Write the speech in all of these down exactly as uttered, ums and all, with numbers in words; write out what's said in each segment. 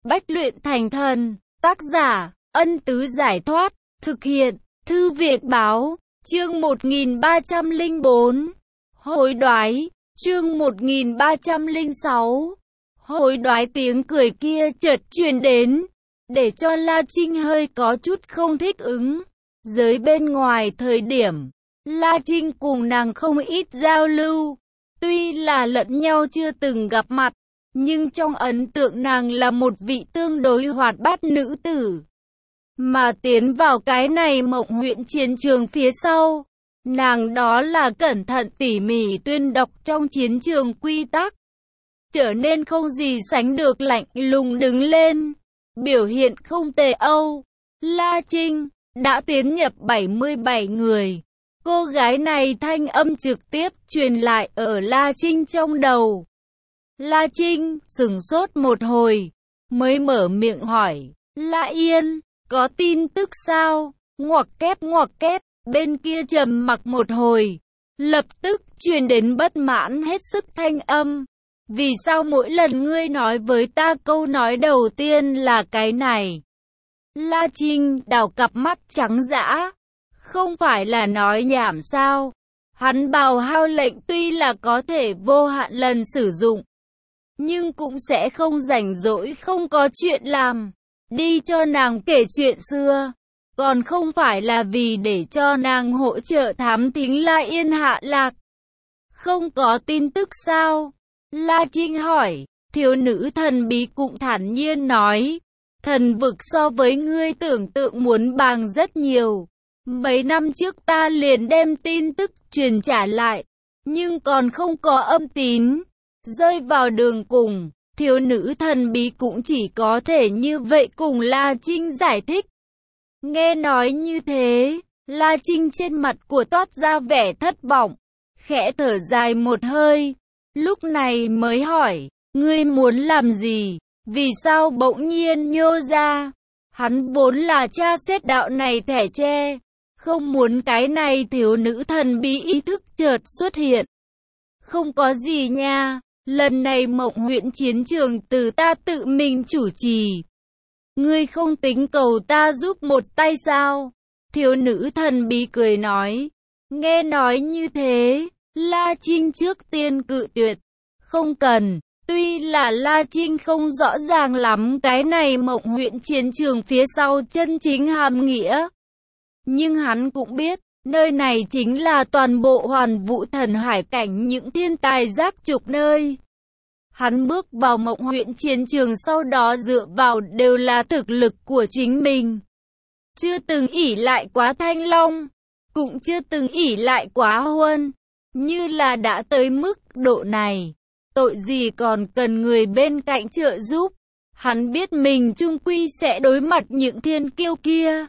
Bách luyện thành thần. Tác giả, Ân Tứ Giải Thoát. Thực hiện, Thư Viện Báo. Chương một nghìn ba trăm lẻ bốn. Hối đoái. Chương một nghìn ba trăm lẻ sáu. Hối đoái. Tiếng cười kia chợt truyền đến, để cho La Trinh hơi có chút không thích ứng. Giới bên ngoài thời điểm, La Trinh cùng nàng không ít giao lưu. Tuy là lẫn nhau chưa từng gặp mặt, nhưng trong ấn tượng nàng là một vị tương đối hoạt bát nữ tử. Mà tiến vào cái này Mộng huyện chiến trường phía sau, nàng đó là cẩn thận tỉ mỉ tuyên đọc trong chiến trường quy tắc, trở nên không gì sánh được lạnh lùng đứng lên, biểu hiện không tệ âu. La Trinh đã tiến nhập bảy mươi bảy người. Cô gái này thanh âm trực tiếp truyền lại ở La Trinh trong đầu. La Trinh sửng sốt một hồi, mới mở miệng hỏi, La Yên, có tin tức sao? Ngoặc kép ngoặc kép, bên kia trầm mặc một hồi, lập tức truyền đến bất mãn hết sức thanh âm. Vì sao mỗi lần ngươi nói với ta câu nói đầu tiên là cái này? La Trinh đảo cặp mắt trắng dã. Không phải là nói nhảm sao? Hắn bào hao lệnh tuy là có thể vô hạn lần sử dụng, nhưng cũng sẽ không rảnh rỗi không có chuyện làm, đi cho nàng kể chuyện xưa. Còn không phải là vì để cho nàng hỗ trợ thám thính La Yên hạ lạc. Không có tin tức sao? La Trinh hỏi. Thiếu nữ thần bí cũng thản nhiên nói, thần vực so với ngươi tưởng tượng muốn bằng rất nhiều. Mấy năm trước ta liền đem tin tức truyền trả lại, nhưng còn không có âm tín. Rơi vào đường cùng, thiếu nữ thần bí cũng chỉ có thể như vậy cùng La Trinh giải thích. Nghe nói như thế, La Trinh trên mặt của toát ra vẻ thất vọng, khẽ thở dài một hơi, lúc này mới hỏi, ngươi muốn làm gì? Vì sao bỗng nhiên nhô ra? Hắn vốn là tra xét đạo này thẻ tre, không muốn cái này thiếu nữ thần bí ý thức chợt xuất hiện. Không có gì nha, lần này Mộng huyện chiến trường từ ta tự mình chủ trì. Ngươi không tính cầu ta giúp một tay sao? Thiếu nữ thần bí cười nói. Nghe nói như thế, La Trinh trước tiên cự tuyệt. Không cần. Tuy là La Trinh không rõ ràng lắm cái này Mộng huyện chiến trường phía sau chân chính hàm nghĩa, nhưng hắn cũng biết, nơi này chính là toàn bộ Hoàn Vũ Thần Hải cảnh những thiên tài giác trục nơi. Hắn bước vào Mộng huyện chiến trường sau đó dựa vào đều là thực lực của chính mình. Chưa từng ỷ lại quá Thanh Long, cũng chưa từng ỷ lại quá Huân. Như là đã tới mức độ này, tội gì còn cần người bên cạnh trợ giúp. Hắn biết mình chung quy sẽ đối mặt những thiên kiêu kia.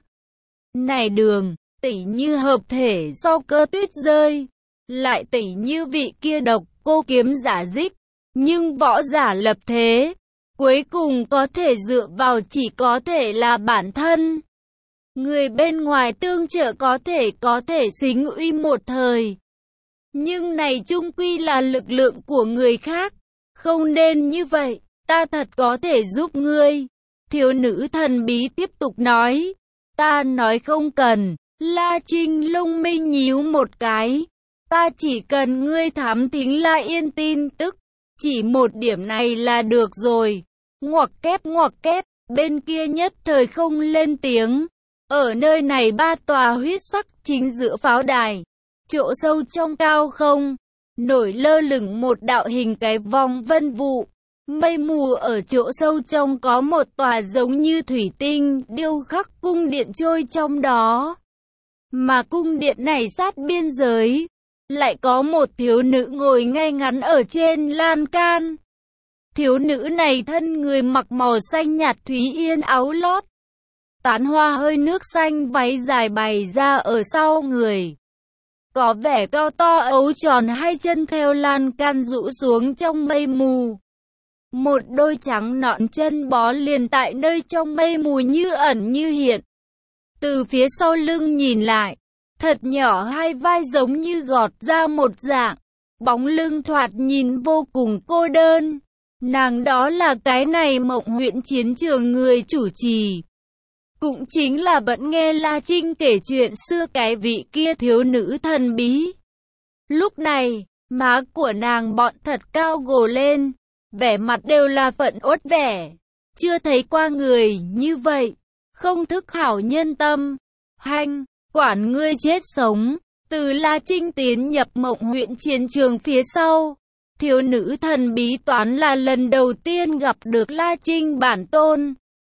Này đường, tỉ như hợp thể sau cơ tuyết rơi, lại tỉ như vị kia độc cô kiếm giả dích. Nhưng võ giả lập thế, cuối cùng có thể dựa vào chỉ có thể là bản thân. Người bên ngoài tương trợ có thể có thể xính uy một thời, nhưng này chung quy là lực lượng của người khác. Không nên như vậy, ta thật có thể giúp ngươi. Thiếu nữ thần bí tiếp tục nói. Ta nói không cần. La Trinh lông mi nhíu một cái. Ta chỉ cần ngươi thám thính La Yên tin tức. Chỉ một điểm này là được rồi. Ngoặc kép ngoặc kép, bên kia nhất thời không lên tiếng. Ở nơi này ba tòa huyết sắc chính giữa pháo đài, chỗ sâu trong cao không, nổi lơ lửng một đạo hình cái vòng vân vụ. Mây mù ở chỗ sâu trong có một tòa giống như thủy tinh, điêu khắc cung điện trôi trong đó. Mà cung điện này sát biên giới, lại có một thiếu nữ ngồi ngay ngắn ở trên lan can. Thiếu nữ này thân người mặc màu xanh nhạt thúy yên áo lót, tán hoa hơi nước xanh váy dài bày ra ở sau người. Có vẻ cao to ấu tròn hai chân theo lan can rũ xuống trong mây mù. Một đôi trắng nõn chân bó liền tại nơi trong mây mù như ẩn như hiện. Từ phía sau lưng nhìn lại, thật nhỏ hai vai giống như gọt ra một dạng. Bóng lưng thoạt nhìn vô cùng cô đơn. Nàng đó là cái này Mộng Huyễn chiến trường người chủ trì. Cũng chính là vẫn nghe La Trinh kể chuyện xưa cái vị kia thiếu nữ thần bí. Lúc này, má của nàng bọn thật cao gồ lên, vẻ mặt đều là phẫn uất vẻ. Chưa thấy qua người như vậy, không thức hảo nhân tâm. Hanh, quản ngươi chết sống. Từ La Trinh tiến nhập Mộng Huyễn chiến trường phía sau, thiếu nữ thần bí toán là lần đầu tiên gặp được La Trinh bản tôn.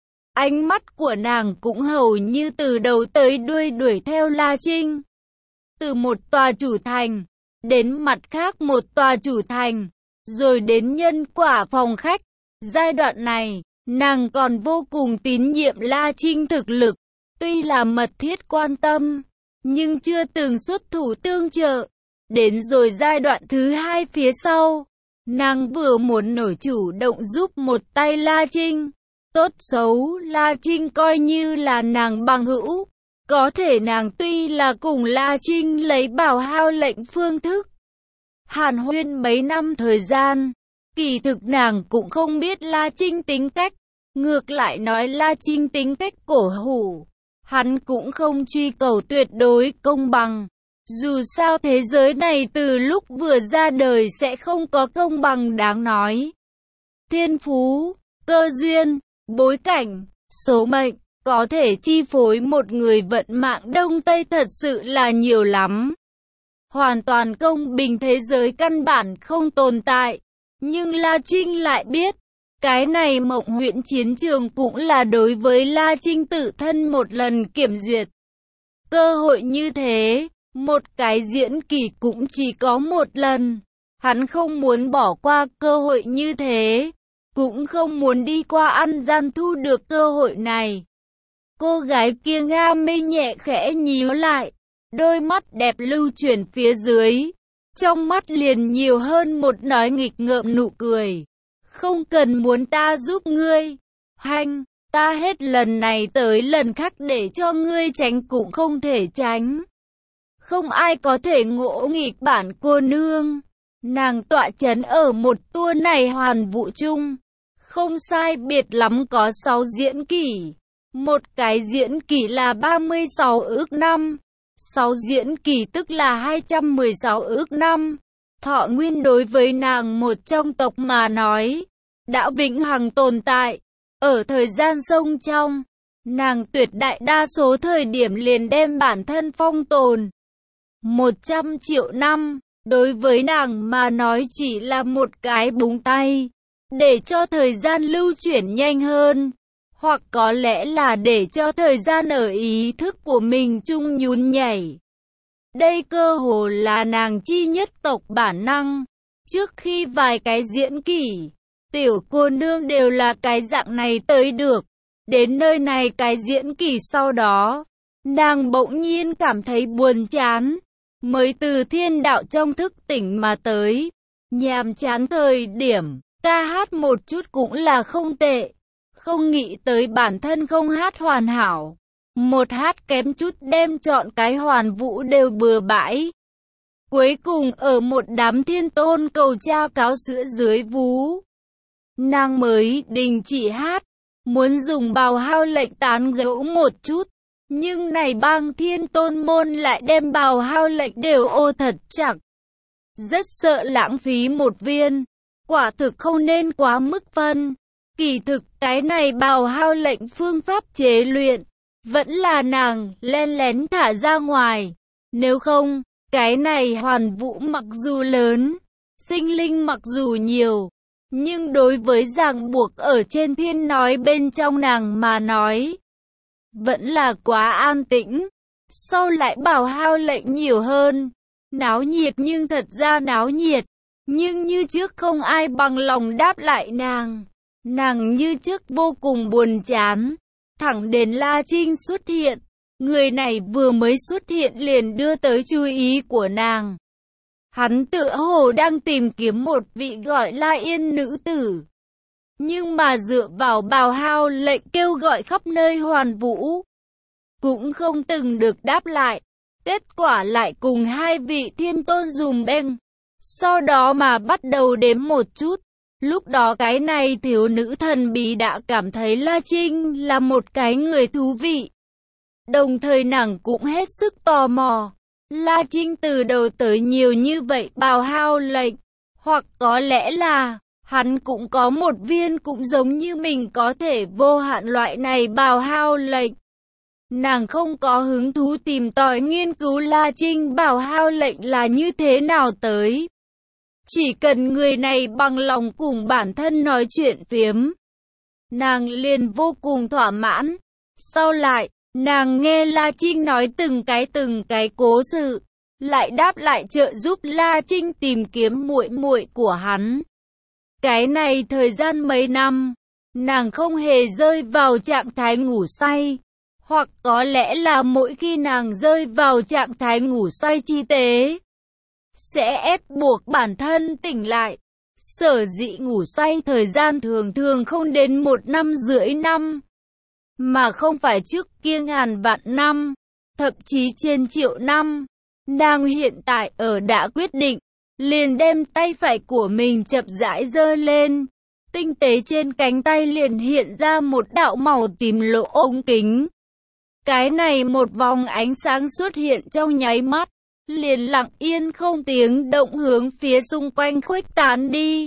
Ánh mắt của nàng cũng hầu như từ đầu tới đuôi đuổi theo La Trinh. Từ một tòa chủ thành, đến mặt khác một tòa chủ thành, rồi đến nhân quả phòng khách. Giai đoạn này, nàng còn vô cùng tín nhiệm La Trinh thực lực. Tuy là mật thiết quan tâm, nhưng chưa từng xuất thủ tương trợ. Đến rồi giai đoạn thứ hai phía sau, nàng vừa muốn nổi chủ động giúp một tay La Trinh. Tốt xấu, La Trinh coi như là nàng bằng hữu. Có thể nàng tuy là cùng La Trinh lấy bảo hao lệnh phương thức hàn huyên mấy năm thời gian, kỳ thực nàng cũng không biết La Trinh tính cách. Ngược lại nói La Trinh tính cách cổ hủ. Hắn cũng không truy cầu tuyệt đối công bằng. Dù sao thế giới này từ lúc vừa ra đời sẽ không có công bằng đáng nói. Thiên phú, cơ duyên, bối cảnh, số mệnh, có thể chi phối một người vận mạng Đông Tây thật sự là nhiều lắm. Hoàn toàn công bình thế giới căn bản không tồn tại. Nhưng La Trinh lại biết, cái này Mộng Huyễn chiến trường cũng là đối với La Trinh tự thân một lần kiểm duyệt. Cơ hội như thế, một cái diễn kỳ cũng chỉ có một lần. Hắn không muốn bỏ qua cơ hội như thế, cũng không muốn đi qua ăn gian thu được cơ hội này. Cô gái kia nga mê nhẹ khẽ nhíu lại, đôi mắt đẹp lưu chuyển phía dưới. Trong mắt liền nhiều hơn một nói nghịch ngợm nụ cười. Không cần muốn ta giúp ngươi. Hanh, ta hết lần này tới lần khác để cho ngươi tránh cũng không thể tránh. Không ai có thể ngỗ nghịch bản cô nương. Nàng tọa chấn ở một tour này hoàn vũ chung. Không sai biệt lắm có sáu diễn kỷ. Một cái diễn kỷ là ba mươi sáu ước năm. sáu diễn kỷ tức là hai trăm mười sáu ước năm. Thọ nguyên đối với nàng một trong tộc mà nói, đã vĩnh hằng tồn tại. Ở thời gian sông trong, nàng tuyệt đại đa số thời điểm liền đem bản thân phong tồn. Một trăm triệu năm, đối với nàng mà nói chỉ là một cái búng tay, để cho thời gian lưu chuyển nhanh hơn. Hoặc có lẽ là để cho thời gian ở ý thức của mình chung nhún nhảy. Đây cơ hồ là nàng chi nhất tộc bản năng. Trước khi vài cái diễn kỷ, tiểu cô nương đều là cái dạng này tới được. Đến nơi này cái diễn kỷ sau đó, nàng bỗng nhiên cảm thấy buồn chán. Mới từ thiên đạo trong thức tỉnh mà tới. Nhàm chán thời điểm, ca hát một chút cũng là không tệ. Không nghĩ tới bản thân không hát hoàn hảo. Một hát kém chút đem chọn cái hoàn vũ đều bừa bãi. Cuối cùng ở một đám thiên tôn cầu cha cáo sữa dưới vú, nàng mới đình chỉ hát. Muốn dùng bào hao lệnh tán gẫu một chút. Nhưng này bang thiên tôn môn lại đem bào hao lệnh đều ô thật chẳng. Rất sợ lãng phí một viên. Quả thực không nên quá mức phân. Kỳ thực cái này bào hao lệnh phương pháp chế luyện, vẫn là nàng len lén thả ra ngoài. Nếu không, cái này hoàn vũ mặc dù lớn, sinh linh mặc dù nhiều, nhưng đối với ràng buộc ở trên thiên nói bên trong nàng mà nói, vẫn là quá an tĩnh. Sau lại bào hao lệnh nhiều hơn, náo nhiệt nhưng thật ra náo nhiệt, nhưng như trước không ai bằng lòng đáp lại nàng. Nàng như trước vô cùng buồn chán. Thẳng đến La Trinh xuất hiện. Người này vừa mới xuất hiện liền đưa tới chú ý của nàng. Hắn tựa hồ đang tìm kiếm một vị gọi La Yên nữ tử. Nhưng mà dựa vào bào hao lệnh kêu gọi khắp nơi hoàn vũ, cũng không từng được đáp lại. Kết quả lại cùng hai vị thiên tôn dùm beng. Sau đó mà bắt đầu đếm một chút. Lúc đó cái này thiếu nữ thần bí đã cảm thấy La Trinh là một cái người thú vị. Đồng thời nàng cũng hết sức tò mò. La Trinh từ đầu tới nhiều như vậy bào hao lệnh. Hoặc có lẽ là hắn cũng có một viên cũng giống như mình có thể vô hạn loại này bào hao lệnh. Nàng không có hứng thú tìm tòi nghiên cứu La Trinh bào hao lệnh là như thế nào tới. Chỉ cần người này bằng lòng cùng bản thân nói chuyện phiếm, nàng liền vô cùng thỏa mãn. Sau lại, nàng nghe La Trinh nói từng cái từng cái cố sự, lại đáp lại trợ giúp La Trinh tìm kiếm muội muội của hắn. Cái này thời gian mấy năm, nàng không hề rơi vào trạng thái ngủ say. Hoặc có lẽ là mỗi khi nàng rơi vào trạng thái ngủ say chi tế, sẽ ép buộc bản thân tỉnh lại. Sở dĩ ngủ say thời gian thường thường không đến một năm rưỡi năm, mà không phải trước kia ngàn vạn năm, thậm chí trên triệu năm. Nàng hiện tại ở đã quyết định, liền đem tay phải của mình chậm rãi giơ lên. Tinh tế trên cánh tay liền hiện ra một đạo màu tím lỗ ống kính. Cái này một vòng ánh sáng xuất hiện trong nháy mắt, liền lặng yên không tiếng động hướng phía xung quanh khuếch tán đi.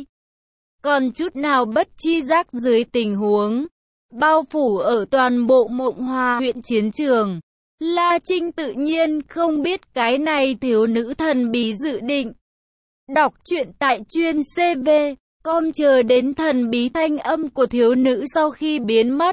Còn chút nào bất chi giác dưới tình huống bao phủ ở toàn bộ Mộng Hoa huyện chiến trường, La Trinh tự nhiên không biết cái này thiếu nữ thần bí dự định. Đọc truyện tại chuyên C V chấm com chờ đến thần bí thanh âm của thiếu nữ sau khi biến mất.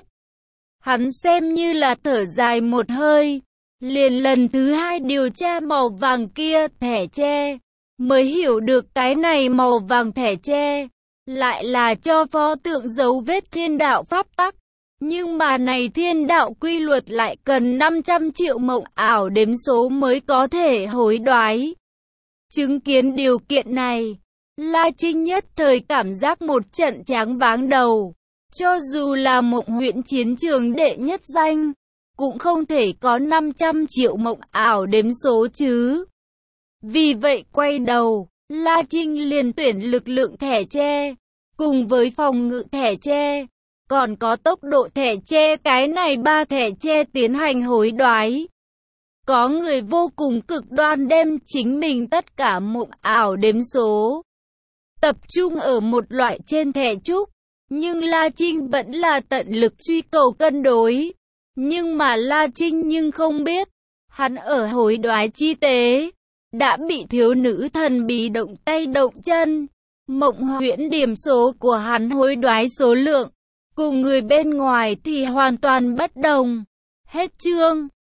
Hắn xem như là thở dài một hơi, liền lần thứ hai điều tra màu vàng kia thẻ tre, mới hiểu được cái này màu vàng thẻ tre lại là cho pho tượng dấu vết thiên đạo pháp tắc. Nhưng mà này thiên đạo quy luật lại cần năm trăm triệu mộng ảo đếm số mới có thể hối đoái. Chứng kiến điều kiện này, La Trinh nhất thời cảm giác một trận choáng váng đầu. Cho dù là Mộng huyện chiến trường đệ nhất danh, cũng không thể có năm trăm triệu mộng ảo đếm số chứ. Vì vậy quay đầu, La Trinh liền tuyển lực lượng thẻ tre, cùng với phòng ngự thẻ tre, còn có tốc độ thẻ tre, cái này ba thẻ tre tiến hành hối đoái. Có người vô cùng cực đoan đem chính mình tất cả mộng ảo đếm số tập trung ở một loại trên thẻ trúc. Nhưng La Trinh vẫn là tận lực truy cầu cân đối. Nhưng mà La Trinh nhưng không biết, hắn ở hối đoái chi tế, đã bị thiếu nữ thần bí động tay động chân. Mộng huyễn điểm số của hắn hối đoái số lượng, cùng người bên ngoài thì hoàn toàn bất đồng. Hết chương.